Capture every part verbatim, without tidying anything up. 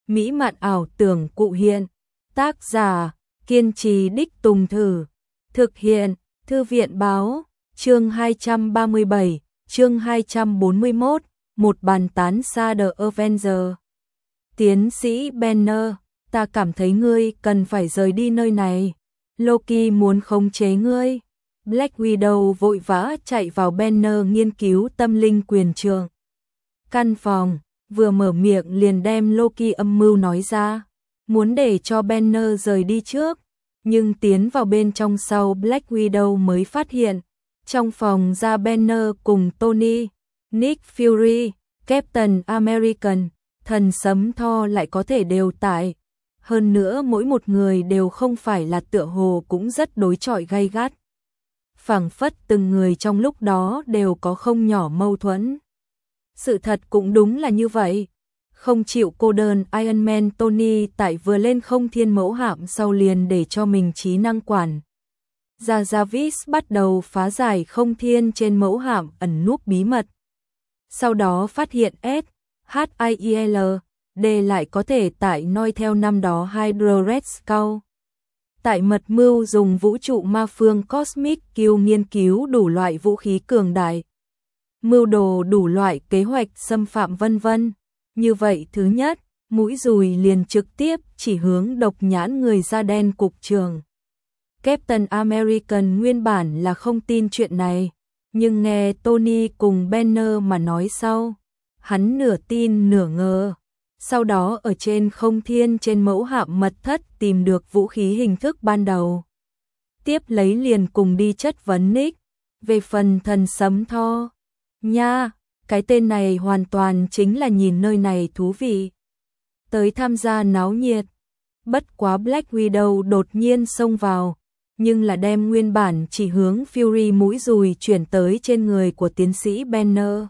mỹ mạn ảo tưởng cụ hiện. Tác giả, kiên trì đích tùng thử. Thực hiện, Thư viện báo, chương hai trăm ba mươi bảy, chương hai trăm bốn mươi mốt, một bàn tán xa The Avenger. Tiến sĩ Banner, ta cảm thấy ngươi cần phải rời đi nơi này. Loki muốn khống chế ngươi. Black Widow vội vã chạy vào Banner nghiên cứu tâm linh quyền trượng. Căn phòng, vừa mở miệng liền đem Loki âm mưu nói ra, muốn để cho Banner rời đi trước, nhưng tiến vào bên trong sau Black Widow mới phát hiện, trong phòng ra Banner cùng Tony, Nick Fury, Captain American, thần sấm Thor lại có thể đều tại. Hơn nữa mỗi một người đều không phải là tựa hồ cũng rất đối chọi gay gắt. Phảng phất từng người trong lúc đó đều có không nhỏ mâu thuẫn. Sự thật cũng đúng là như vậy. Không chịu cô đơn Iron Man Tony tại vừa lên không thiên mẫu hạm sau liền để cho mình trí năng quản. Ra Jarvis bắt đầu phá giải không thiên trên mẫu hạm ẩn núp bí mật. Sau đó phát hiện S, H I E L, D lại có thể tại noi theo năm đó Hydra Red Skull. Tại mật mưu dùng vũ trụ ma phương Cosmic Kill nghiên cứu đủ loại vũ khí cường đại. Mưu đồ đủ loại kế hoạch xâm phạm vân vân. Như vậy thứ nhất, mũi dùi liền trực tiếp chỉ hướng độc nhãn người da đen cục trưởng. Captain American nguyên bản là không tin chuyện này, nhưng nghe Tony cùng Banner mà nói sau, hắn nửa tin nửa ngờ. Sau đó ở trên không thiên trên mẫu hạm mật thất tìm được vũ khí hình thức ban đầu. Tiếp lấy liền cùng đi chất vấn Nick, về phần thần sấm Thor. Nha, cái tên này hoàn toàn chính là nhìn nơi này thú vị. Tới tham gia náo nhiệt. Bất quá Black Widow đột nhiên xông vào, nhưng là đem nguyên bản chỉ hướng Fury mũi dùi chuyển tới trên người của tiến sĩ Banner.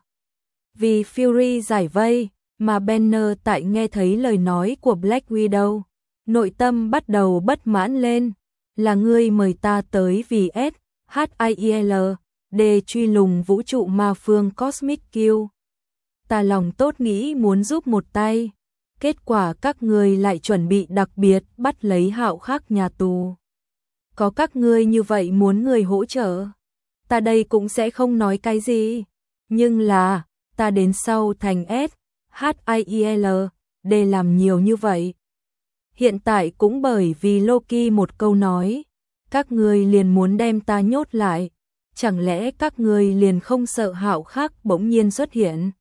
Vì Fury giải vây, mà Banner tại nghe thấy lời nói của Black Widow, nội tâm bắt đầu bất mãn lên, là ngươi mời ta tới vì S, H I E L, D truy lùng vũ trụ ma phương Cosmic Kill. Ta lòng tốt nghĩ muốn giúp một tay, kết quả các ngươi lại chuẩn bị đặc biệt bắt lấy Hạo Khắc nhà tù. Có các ngươi như vậy muốn người hỗ trợ, ta đây cũng sẽ không nói cái gì, nhưng là, ta đến sau thành S, H I E L, D làm nhiều như vậy. Hiện tại cũng bởi vì Loki một câu nói, các ngươi liền muốn đem ta nhốt lại, chẳng lẽ các ngươi liền không sợ Hạo Khắc bỗng nhiên xuất hiện?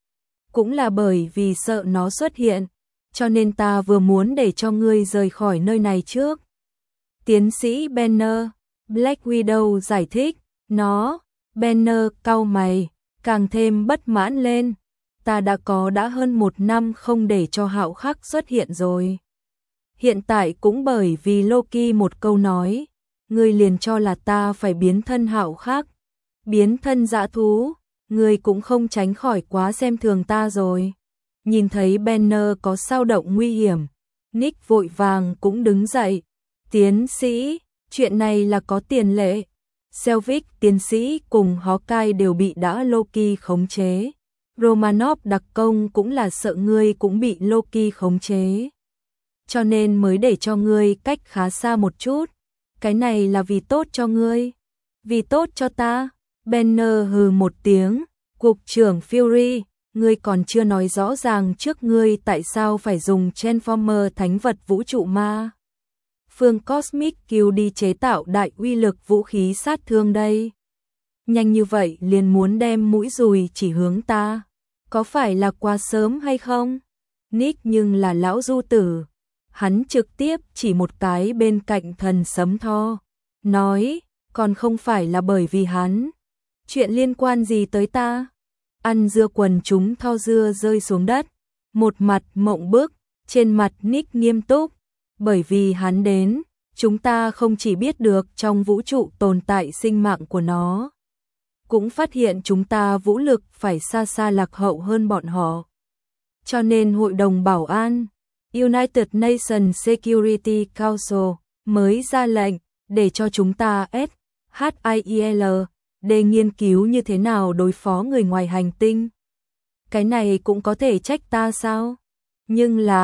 Cũng là bởi vì sợ nó xuất hiện, cho nên ta vừa muốn để cho ngươi rời khỏi nơi này trước. Tiến sĩ Banner, Black Widow giải thích, nó, Banner cau mày, càng thêm bất mãn lên. Ta đã có đã hơn một năm không để cho Hạo Khắc xuất hiện rồi. Hiện tại cũng bởi vì Loki một câu nói, ngươi liền cho là ta phải biến thân Hạo Khắc, biến thân dã thú, ngươi cũng không tránh khỏi quá xem thường ta rồi. Nhìn thấy Banner có dao động nguy hiểm, Nick vội vàng cũng đứng dậy. Tiến sĩ, chuyện này là có tiền lệ. Selvig tiến sĩ cùng Hawkeye đều bị đã Loki khống chế. Romanov đặc công cũng là sợ ngươi cũng bị Loki khống chế. Cho nên mới để cho ngươi cách khá xa một chút. Cái này là vì tốt cho ngươi. Vì tốt cho ta. Banner hừ một tiếng. Cục trưởng Fury, ngươi còn chưa nói rõ ràng trước ngươi tại sao phải dùng Transformer thánh vật vũ trụ ma phương Cosmic Kill đi chế tạo đại uy lực vũ khí sát thương đây. Nhanh như vậy liền muốn đem mũi dùi chỉ hướng ta. Có phải là quá sớm hay không? Nick nhưng là lão du tử. Hắn trực tiếp chỉ một cái bên cạnh thần sấm Thor. Nói, còn không phải là bởi vì hắn. Chuyện liên quan gì tới ta? Ăn dưa quần chúng Thor dưa rơi xuống đất. Một mặt mộng bức, trên mặt Nick nghiêm túc. Bởi vì hắn đến, chúng ta không chỉ biết được trong vũ trụ tồn tại sinh mạng của nó, cũng phát hiện chúng ta vũ lực phải xa xa lạc hậu hơn bọn họ. Cho nên Hội đồng Bảo an, United Nations Security Council, mới ra lệnh để cho chúng ta S, H I E L, để nghiên cứu như thế nào đối phó người ngoài hành tinh. Cái này cũng có thể trách ta sao? Nhưng là,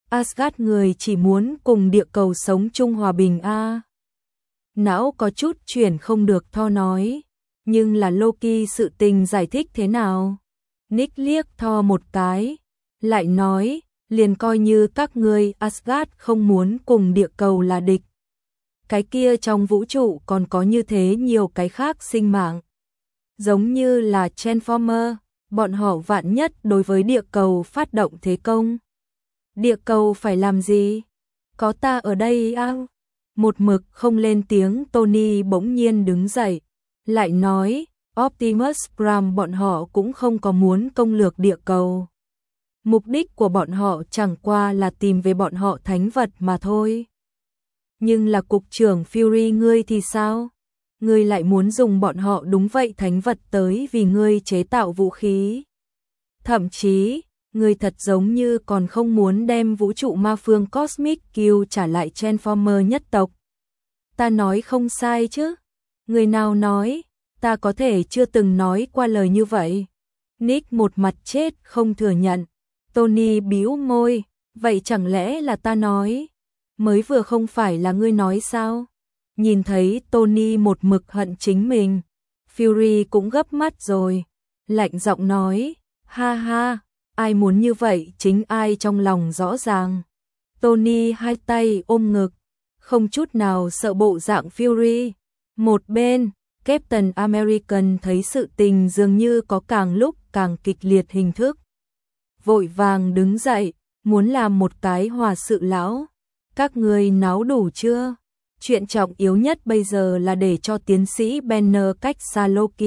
Asgard người chỉ muốn cùng địa cầu sống chung hòa bình a. À. Não có chút chuyển không được Thor nói, nhưng là Loki sự tình giải thích thế nào? Nick liếc Thor một cái, lại nói, liền coi như các ngươi Asgard không muốn cùng địa cầu là địch. Cái kia trong vũ trụ còn có như thế nhiều cái khác sinh mạng. Giống như là Transformer, bọn họ vạn nhất đối với địa cầu phát động thế công. Địa cầu phải làm gì? Có ta ở đây à? Một mực không lên tiếng Tony bỗng nhiên đứng dậy, lại nói, Optimus Prime bọn họ cũng không có muốn công lược địa cầu. Mục đích của bọn họ chẳng qua là tìm về bọn họ thánh vật mà thôi. Nhưng là cục trưởng Fury ngươi thì sao? Ngươi lại muốn dùng bọn họ đúng vậy thánh vật tới vì ngươi chế tạo vũ khí. Thậm chí, ngươi thật giống như còn không muốn đem vũ trụ ma phương Cosmic Kill trả lại Transformer nhất tộc. Ta nói không sai chứ? Người nào nói? Ta có thể chưa từng nói qua lời như vậy. Nick một mặt chết không thừa nhận. Tony bĩu môi, vậy chẳng lẽ là ta nói? Mới vừa không phải là ngươi nói sao? Nhìn thấy Tony một mực hận chính mình, Fury cũng gấp mắt rồi, lạnh giọng nói, ha ha, ai muốn như vậy chính ai trong lòng rõ ràng. Tony hai tay ôm ngực, không chút nào sợ bộ dạng Fury. Một bên, Captain American thấy sự tình dường như có càng lúc càng kịch liệt hình thức. Vội vàng đứng dậy, muốn làm một cái hòa sự lão. Các người náo đủ chưa? Chuyện trọng yếu nhất bây giờ là để cho tiến sĩ Banner cách xa Loki.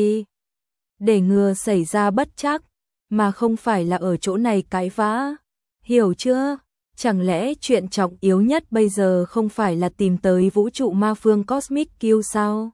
Để ngừa xảy ra bất trắc, mà không phải là ở chỗ này cãi vã. Hiểu chưa? Chẳng lẽ chuyện trọng yếu nhất bây giờ không phải là tìm tới vũ trụ ma phương Cosmic Kill sao?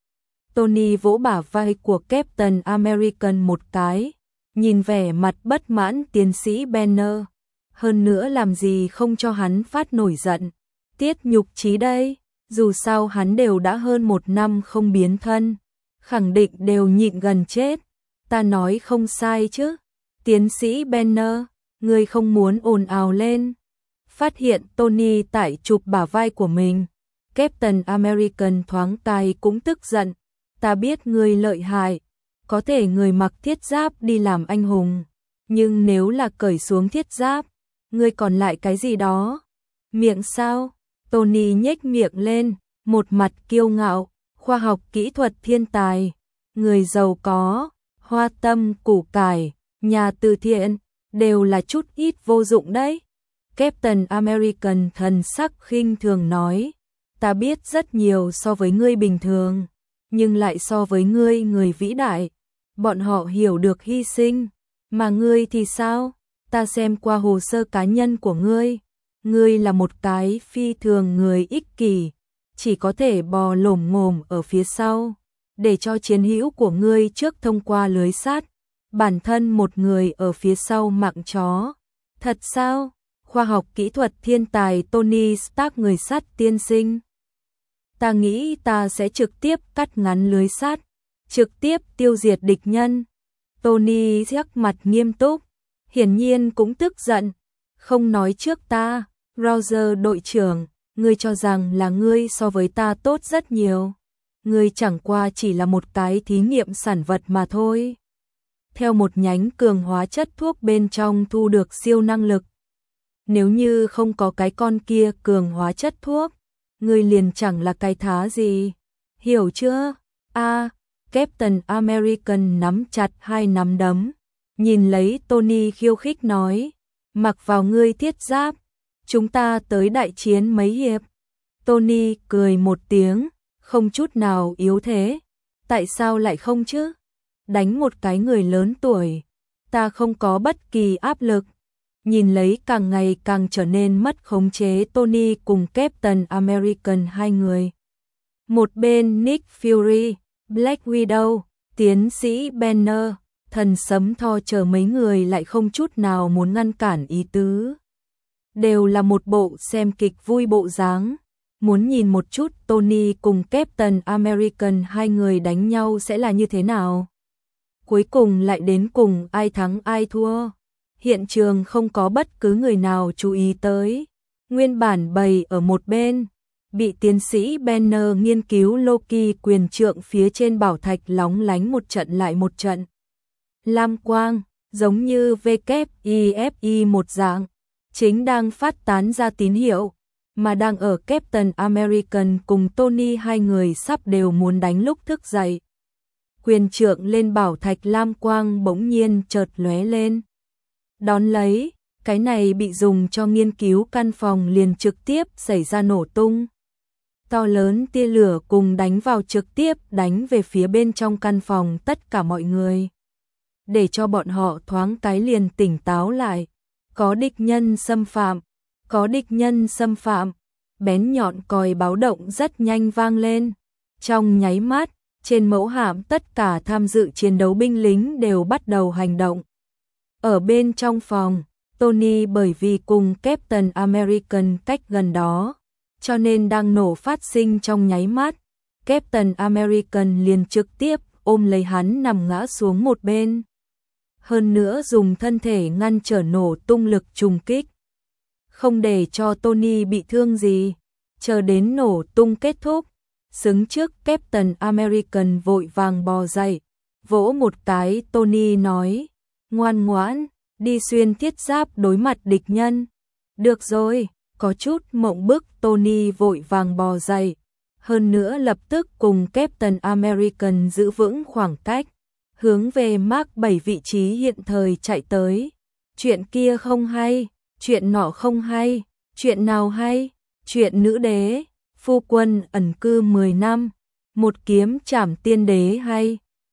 Tony vỗ bả vai của Captain American một cái, nhìn vẻ mặt bất mãn tiến sĩ Banner. Hơn nữa làm gì không cho hắn phát nổi giận. Tiết nhục trí đây, dù sao hắn đều đã hơn một năm không biến thân, khẳng định đều nhịn gần chết. Ta nói không sai chứ? Tiến sĩ Banner, người không muốn ồn ào lên. Phát hiện Tony tại chụp bả vai của mình, Captain American thoáng tai cũng tức giận. Ta biết người lợi hại, có thể người mặc thiết giáp đi làm anh hùng, nhưng nếu là cởi xuống thiết giáp, người còn lại cái gì đó? Miệng sao? Tony nhếch miệng lên, một mặt kiêu ngạo, khoa học kỹ thuật thiên tài, người giàu có, hoa tâm củ cải, nhà từ thiện, đều là chút ít vô dụng đấy. Captain American thần sắc khinh thường nói, ta biết rất nhiều so với ngươi bình thường, nhưng lại so với ngươi người vĩ đại, bọn họ hiểu được hy sinh, mà ngươi thì sao? Ta xem qua hồ sơ cá nhân của ngươi, ngươi là một cái phi thường người ích kỷ, chỉ có thể bò lổm ngổm ở phía sau, để cho chiến hữu của ngươi trước thông qua lưới sắt, bản thân một người ở phía sau mạng chó. Thật sao? Khoa học kỹ thuật thiên tài Tony Stark người sắt tiên sinh. Ta nghĩ ta sẽ trực tiếp cắt ngắn lưới sắt, trực tiếp tiêu diệt địch nhân. Tony sắc mặt nghiêm túc, hiển nhiên cũng tức giận. Không nói trước ta, Roger đội trưởng, ngươi cho rằng là ngươi so với ta tốt rất nhiều. Ngươi chẳng qua chỉ là một cái thí nghiệm sản vật mà thôi. Theo một nhánh cường hóa chất thuốc bên trong thu được siêu năng lực. Nếu như không có cái con kia cường hóa chất thuốc, ngươi liền chẳng là cái thá gì. Hiểu chưa? A, à, Captain American nắm chặt hai nắm đấm, nhìn lấy Tony khiêu khích nói, mặc vào ngươi thiết giáp, chúng ta tới đại chiến mấy hiệp. Tony cười một tiếng, không chút nào yếu thế. Tại sao lại không chứ? Đánh một cái người lớn tuổi, ta không có bất kỳ áp lực. Nhìn lấy càng ngày càng trở nên mất khống chế Tony cùng Captain American hai người. Một bên Nick Fury, Black Widow, tiến sĩ Banner, thần sấm Thor chờ mấy người lại không chút nào muốn ngăn cản ý tứ. Đều là một bộ xem kịch vui bộ dáng, muốn nhìn một chút Tony cùng Captain American hai người đánh nhau sẽ là như thế nào. Cuối cùng lại đến cùng ai thắng ai thua. Hiện trường không có bất cứ người nào chú ý tới. Nguyên bản bày ở một bên, bị tiến sĩ Banner nghiên cứu Loki quyền trượng phía trên bảo thạch lóng lánh một trận lại một trận. Lam quang, giống như vê kép i ép i một dạng, chính đang phát tán ra tín hiệu, mà đang ở Captain American cùng Tony hai người sắp đều muốn đánh lúc thức dậy. Quyền trượng lên bảo thạch lam quang bỗng nhiên chợt lóe lên. Đón lấy, cái này bị dùng cho nghiên cứu căn phòng liền trực tiếp xảy ra nổ tung. To lớn tia lửa cùng đánh vào trực tiếp đánh về phía bên trong căn phòng tất cả mọi người. Để cho bọn họ thoáng cái liền tỉnh táo lại. Có địch nhân xâm phạm, có địch nhân xâm phạm. Bén nhọn còi báo động rất nhanh vang lên. Trong nháy mắt, trên mẫu hạm tất cả tham dự chiến đấu binh lính đều bắt đầu hành động. Ở bên trong phòng, Tony bởi vì cùng Captain American cách gần đó, cho nên đang nổ phát sinh trong nháy mắt. Captain American liền trực tiếp ôm lấy hắn nằm ngã xuống một bên. Hơn nữa dùng thân thể ngăn trở nổ tung lực trùng kích. Không để cho Tony bị thương gì. Chờ đến nổ tung kết thúc, xứng trước Captain American vội vàng bò dậy, vỗ một cái Tony nói, ngoan ngoãn, đi xuyên thiết giáp đối mặt địch nhân. Được rồi, có chút mộng bức Tony vội vàng bò dậy, hơn nữa lập tức cùng Captain American giữ vững khoảng cách, hướng về Mark bảy vị trí hiện thời chạy tới. Chuyện kia không hay, chuyện nọ không hay, chuyện nào hay, chuyện nữ đế, phu quân ẩn cư mười năm, một kiếm trảm tiên đế hay.